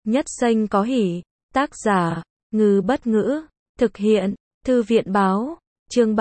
Nhất xanh có hỉ. Tác giả, Ngư Bất Ngữ. Thực hiện, Thư viện Báo. Chương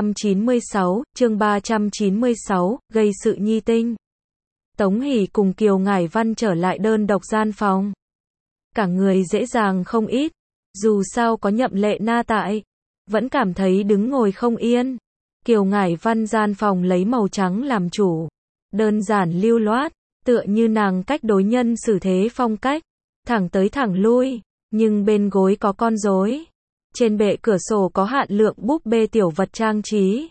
396, gây sự nhi tinh. Tống Hỷ cùng Kiều Ngải Văn trở lại đơn độc gian phòng. Cả người dễ dàng không ít, dù sao có Nhậm Lệ Na tại, vẫn cảm thấy đứng ngồi không yên. Kiều Ngải Văn gian phòng lấy màu trắng làm chủ, đơn giản lưu loát, tựa như nàng cách đối nhân xử thế phong cách, thẳng tới thẳng lui, nhưng bên gối có con rối. Trên bệ cửa sổ có hạn lượng búp bê tiểu vật trang trí.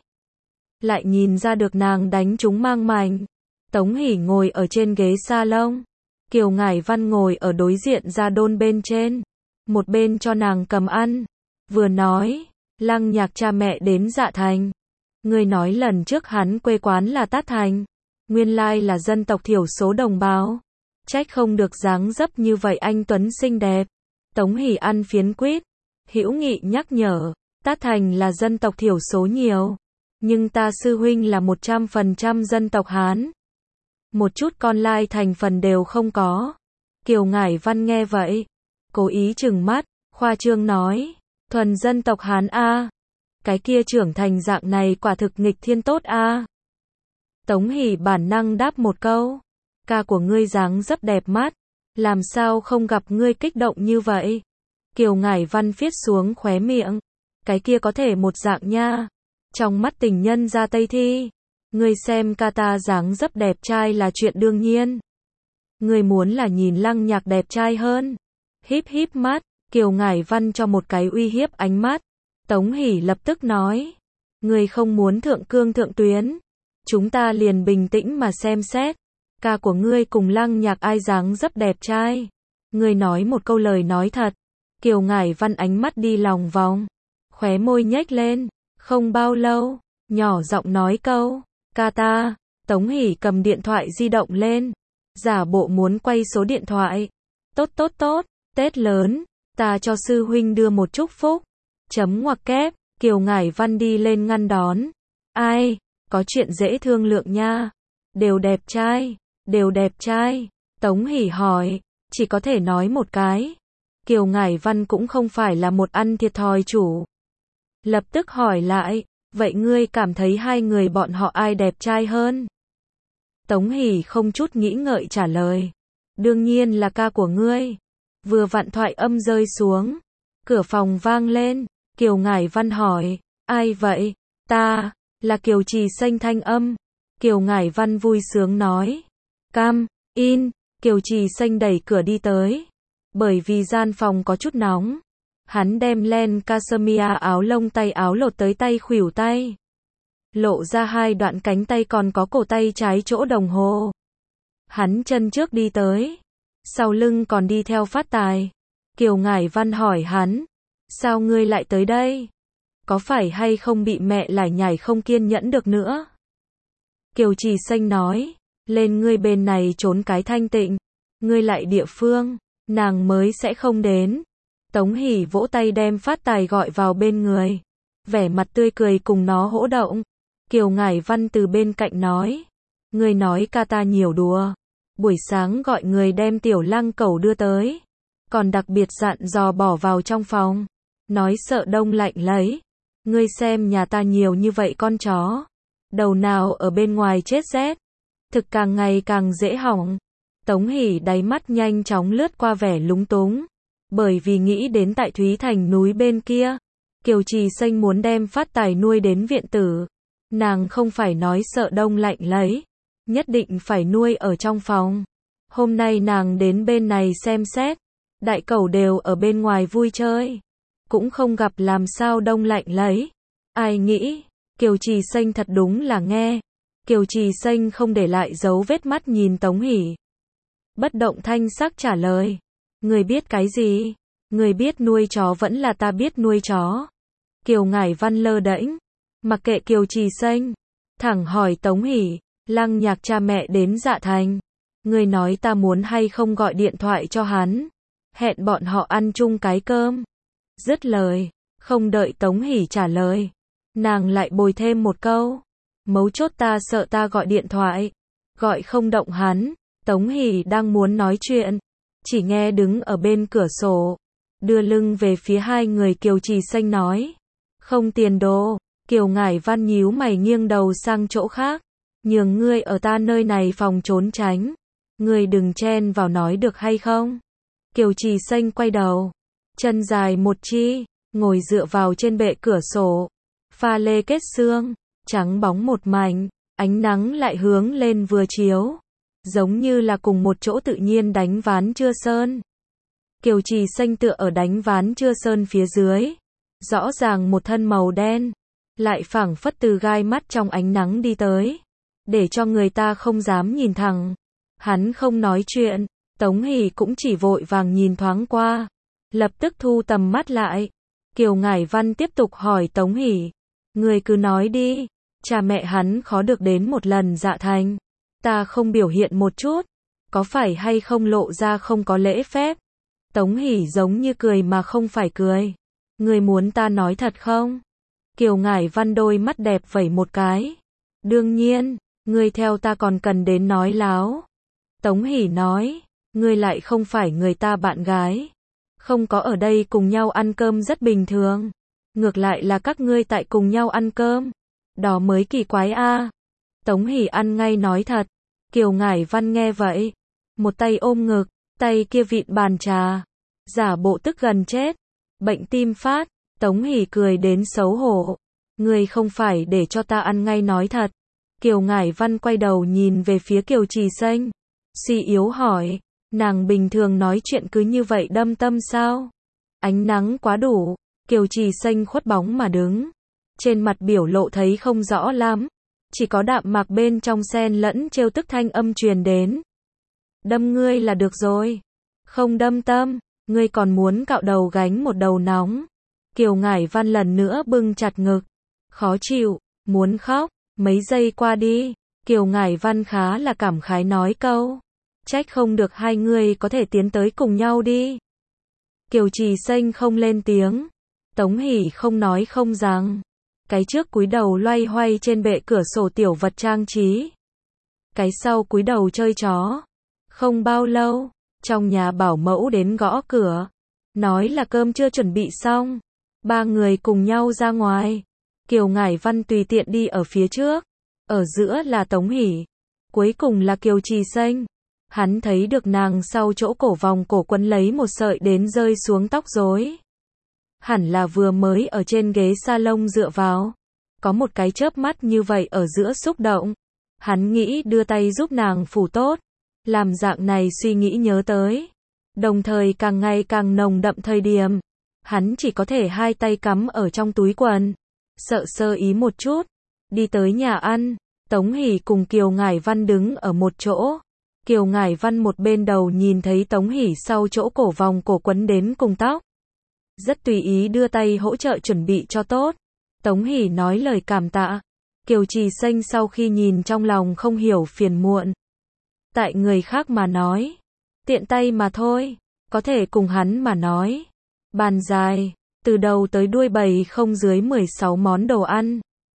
Lại nhìn ra được nàng đánh chúng mang mành. Tống Hỷ ngồi ở trên ghế salon. Kiều Ngải Văn ngồi ở đối diện Gia Đôn bên trên. Một bên cho nàng cầm ăn. Vừa nói, Lăng Nhạc cha mẹ đến Dạ Thành. Ngươi nói lần trước hắn quê quán là Tát Thành. Nguyên lai là dân tộc thiểu số đồng bào. Trách không được dáng dấp như vậy anh tuấn xinh đẹp. Tống Hỷ ăn phiến quýt. Hữu Nghị nhắc nhở, Tát Thành là dân tộc thiểu số nhiều, nhưng ta sư huynh là 100% dân tộc Hán. Một chút con lai thành phần đều không có. Kiều Ngải Văn nghe vậy, cố ý trừng mắt, khoa trương nói, thuần dân tộc Hán a, cái kia trưởng thành dạng này quả thực nghịch thiên tốt a. Tống Hỷ bản năng đáp một câu, ca của ngươi dáng dấp đẹp mắt, làm sao không gặp ngươi kích động như vậy. Kiều Ngải Văn phiết xuống khóe miệng, cái kia có thể một dạng nha. Trong mắt tình nhân ra Tây Thi, ngươi xem ca ta dáng dấp đẹp trai là chuyện đương nhiên. Ngươi muốn là nhìn Lăng Nhạc đẹp trai hơn. Híp híp mắt, Kiều Ngải Văn cho một cái uy hiếp ánh mắt. Tống Hỷ lập tức nói, ngươi không muốn thượng cương thượng tuyến, chúng ta liền bình tĩnh mà xem xét, ca của ngươi cùng Lăng Nhạc ai dáng dấp đẹp trai. Ngươi nói một câu lời nói thật. Kiều Ngải Văn ánh mắt đi lòng vòng, khóe môi nhếch lên, không bao lâu, nhỏ giọng nói câu, ca ta. Tống Hỷ cầm điện thoại di động lên, giả bộ muốn quay số điện thoại. Tốt tốt tốt, Tết lớn, ta cho sư huynh đưa một chúc phúc. Chấm ngoặc kép, Kiều Ngải Văn đi lên ngăn đón. Ai, có chuyện dễ thương lượng nha. Đều đẹp trai, đều đẹp trai. Tống Hỷ hỏi, chỉ có thể nói một cái. Kiều Ngải Văn cũng không phải là một ăn thiệt thòi chủ. Lập tức hỏi lại, vậy ngươi cảm thấy hai người bọn họ ai đẹp trai hơn? Tống Hỷ không chút nghĩ ngợi trả lời, đương nhiên là ca của ngươi. Vừa vặn thoại âm rơi xuống, cửa phòng vang lên, Kiều Ngải Văn hỏi, ai vậy? Ta, là Kiều Trì Xanh thanh âm. Kiều Ngải Văn vui sướng nói, cam, in. Kiều Trì Xanh đẩy cửa đi tới. Bởi vì gian phòng có chút nóng, hắn đem len cashmere áo lông tay áo lột tới tay khuỷu tay, lộ ra hai đoạn cánh tay còn có cổ tay trái chỗ đồng hồ. Hắn chân trước đi tới, sau lưng còn đi theo Phát Tài. Kiều Ngải Văn hỏi hắn, sao ngươi lại tới đây? Có phải hay không bị mẹ lải nhải không kiên nhẫn được nữa? Kiều Trì Xanh nói, lên ngươi bên này trốn cái thanh tịnh, ngươi lại địa phương, nàng mới sẽ không đến. Tống Hỷ vỗ tay đem Phát Tài gọi vào bên người, vẻ mặt tươi cười cùng nó hỗ động. Kiều Ngải Văn từ bên cạnh nói, ngươi nói ca ta nhiều đùa, buổi sáng gọi người đem tiểu Lăng cẩu đưa tới, còn đặc biệt dặn dò bỏ vào trong phòng, nói sợ đông lạnh lấy. Ngươi xem nhà ta nhiều như vậy con chó, đầu nào ở bên ngoài chết rét, thực càng ngày càng dễ hỏng. Tống Hỷ đáy mắt nhanh chóng lướt qua vẻ lúng túng, bởi vì nghĩ đến tại Thúy Thành núi bên kia, Kiều Trì Xanh muốn đem Phát Tài nuôi đến viện tử. Nàng không phải nói sợ đông lạnh lấy, nhất định phải nuôi ở trong phòng. Hôm nay nàng đến bên này xem xét, đại cẩu đều ở bên ngoài vui chơi, cũng không gặp làm sao đông lạnh lấy. Ai nghĩ, Kiều Trì Xanh thật đúng là nghe. Kiều Trì Xanh không để lại dấu vết mắt nhìn Tống Hỷ, bất động thanh sắc trả lời, người biết cái gì? Người biết nuôi chó vẫn là ta biết nuôi chó. Kiều Ngải Văn lơ đễnh, mặc kệ Kiều Trì Xanh, thẳng hỏi Tống Hỷ, Lăng Nhạc cha mẹ đến Dạ Thành, người nói ta muốn hay không gọi điện thoại cho hắn, hẹn bọn họ ăn chung cái cơm. Dứt lời, không đợi Tống Hỷ trả lời, nàng lại bồi thêm một câu, mấu chốt ta sợ ta gọi điện thoại, gọi không động hắn. Tống Hỷ đang muốn nói chuyện, chỉ nghe đứng ở bên cửa sổ, đưa lưng về phía hai người Kiều Trì Xanh nói. Không tiền đồ, Kiều Ngải Văn nhíu mày nghiêng đầu sang chỗ khác. Nhường ngươi ở ta nơi này phòng trốn tránh. Ngươi đừng chen vào nói được hay không? Kiều Trì Xanh quay đầu, chân dài một chi, ngồi dựa vào trên bệ cửa sổ. Pha lê kết xương, trắng bóng một mảnh, ánh nắng lại hướng lên vừa chiếu. Giống như là cùng một chỗ tự nhiên đánh ván chưa sơn. Kiều Trì Xanh tựa ở đánh ván chưa sơn phía dưới. Rõ ràng một thân màu đen, lại phảng phất từ gai mắt trong ánh nắng đi tới. Để cho người ta không dám nhìn thẳng. Hắn không nói chuyện, Tống Hỷ cũng chỉ vội vàng nhìn thoáng qua. Lập tức thu tầm mắt lại. Kiều Ngải Văn tiếp tục hỏi Tống Hỷ. Người cứ nói đi, cha mẹ hắn khó được đến một lần dạ thành. Ta không biểu hiện một chút, có phải hay không lộ ra không có lễ phép? Tống Hỷ giống như cười mà không phải cười. Người muốn ta nói thật không? Kiều Ngải Văn đôi mắt đẹp vẩy một cái. Đương nhiên, ngươi theo ta còn cần đến nói láo. Tống Hỷ nói, ngươi lại không phải người ta bạn gái. Không có ở đây cùng nhau ăn cơm rất bình thường. Ngược lại là các ngươi tại cùng nhau ăn cơm. Đó mới kỳ quái a. Tống Hỷ ăn ngay nói thật. Kiều Ngải Văn nghe vậy, một tay ôm ngực, tay kia vịn bàn trà, giả bộ tức gần chết. Bệnh tim phát, Tống Hỷ cười đến xấu hổ. Ngươi không phải để cho ta ăn ngay nói thật. Kiều Ngải Văn quay đầu nhìn về phía Kiều Trì Xanh, suy yếu hỏi, nàng bình thường nói chuyện cứ như vậy đâm tâm sao? Ánh nắng quá đủ, Kiều Trì Xanh khuất bóng mà đứng, trên mặt biểu lộ thấy không rõ lắm, chỉ có đạm mạc bên trong xen lẫn trêu tức thanh âm truyền đến. Đâm ngươi là được rồi, không đâm tâm, ngươi còn muốn cạo đầu gánh một đầu nóng. Kiều Ngải Văn lần nữa bưng chặt ngực, khó chịu, muốn khóc. Mấy giây qua đi, Kiều Ngải Văn khá là cảm khái nói câu. Trách không được hai người có thể tiến tới cùng nhau đi. Kiều Trì Xanh không lên tiếng. Tống Hỷ không nói không rằng. Cái trước cúi đầu loay hoay trên bệ cửa sổ tiểu vật trang trí. Cái sau cúi đầu chơi chó. Không bao lâu, trong nhà bảo mẫu đến gõ cửa. Nói là cơm chưa chuẩn bị xong. Ba người cùng nhau ra ngoài. Kiều Ngải Văn tùy tiện đi ở phía trước. Ở giữa là Tống Hỷ. Cuối cùng là Kiều Trì Xanh. Hắn thấy được nàng sau chỗ cổ vòng cổ quấn lấy một sợi đến rơi xuống tóc rối. Hẳn là vừa mới ở trên ghế salon dựa vào. Có một cái chớp mắt như vậy ở giữa xúc động. Hắn nghĩ đưa tay giúp nàng phủ tốt. Làm dạng này suy nghĩ nhớ tới. Đồng thời càng ngày càng nồng đậm thời điểm. Hắn chỉ có thể hai tay cắm ở trong túi quần. Sợ sơ ý một chút. Đi tới nhà ăn. Tống Hỷ cùng Kiều Ngải Văn đứng ở một chỗ. Kiều Ngải Văn một bên đầu nhìn thấy Tống Hỷ sau chỗ cổ vòng cổ quấn đến cùng tóc. Rất tùy ý đưa tay hỗ trợ chuẩn bị cho tốt. Tống Hỷ nói lời cảm tạ. Kiều Trì Xanh sau khi nhìn trong lòng không hiểu phiền muộn. Tại người khác mà nói. Tiện tay mà thôi. Có thể cùng hắn mà nói. Bàn dài. Từ đầu tới đuôi bày không dưới 16 món đồ ăn.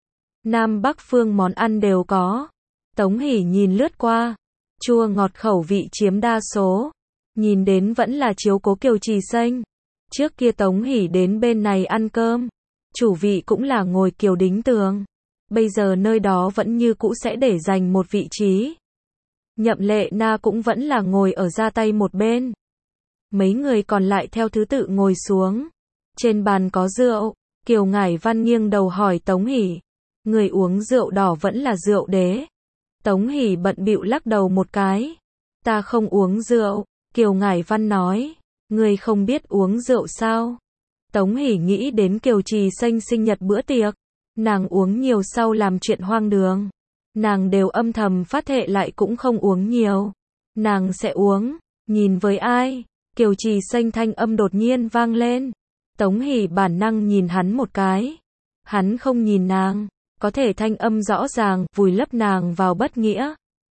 Nam Bắc phương món ăn đều có. Tống Hỷ nhìn lướt qua. Chua ngọt khẩu vị chiếm đa số. Nhìn đến vẫn là chiếu cố Kiều Trì Xanh. Trước kia Tống Hỷ đến bên này ăn cơm. Chủ vị cũng là ngồi Kiều Đính Tường. Bây giờ nơi đó vẫn như cũ sẽ để dành một vị trí. Nhậm Lệ Na cũng vẫn là ngồi ở ra tay một bên. Mấy người còn lại theo thứ tự ngồi xuống. Trên bàn có rượu. Kiều Ngải Văn nghiêng đầu hỏi Tống Hỷ. Người uống rượu đỏ vẫn là rượu đế. Tống Hỷ bận bịu lắc đầu một cái. Ta không uống rượu. Kiều Ngải Văn nói. Người không biết uống rượu sao? Tống Hỷ nghĩ đến Kiều Trì Xanh sinh nhật bữa tiệc. Nàng uống nhiều sau làm chuyện hoang đường. Nàng đều âm thầm phát thệ lại cũng không uống nhiều. Nàng sẽ uống. Nhìn với ai? Kiều Trì Xanh thanh âm đột nhiên vang lên. Tống Hỷ bản năng nhìn hắn một cái. Hắn không nhìn nàng. Có thể thanh âm rõ ràng, vùi lấp nàng vào bất nghĩa.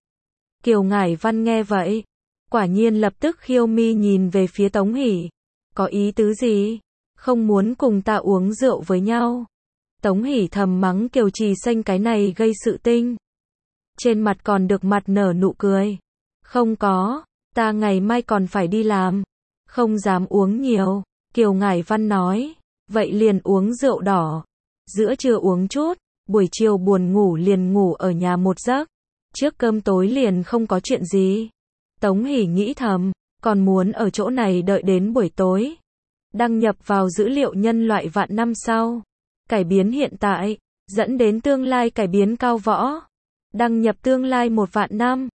Kiều Ngải Văn nghe vậy. Quả nhiên lập tức khiêu mi nhìn về phía Tống Hỷ. Có ý tứ gì? Không muốn cùng ta uống rượu với nhau. Tống Hỷ thầm mắng Kiều Trì Xanh cái này gây sự tinh. Trên mặt còn được mặt nở nụ cười. Không có. Ta ngày mai còn phải đi làm. Không dám uống nhiều. Kiều Ngải Văn nói. Vậy liền uống rượu đỏ. Giữa trưa uống chút. Buổi chiều buồn ngủ liền ngủ ở nhà một giấc. Trước cơm tối liền không có chuyện gì. Tống Hỷ nghĩ thầm. Còn muốn ở chỗ này đợi đến buổi tối. Đăng nhập vào dữ liệu nhân loại vạn năm sau. Cải biến hiện tại. Dẫn đến tương lai cải biến cao võ. Đăng nhập tương lai 1 vạn năm.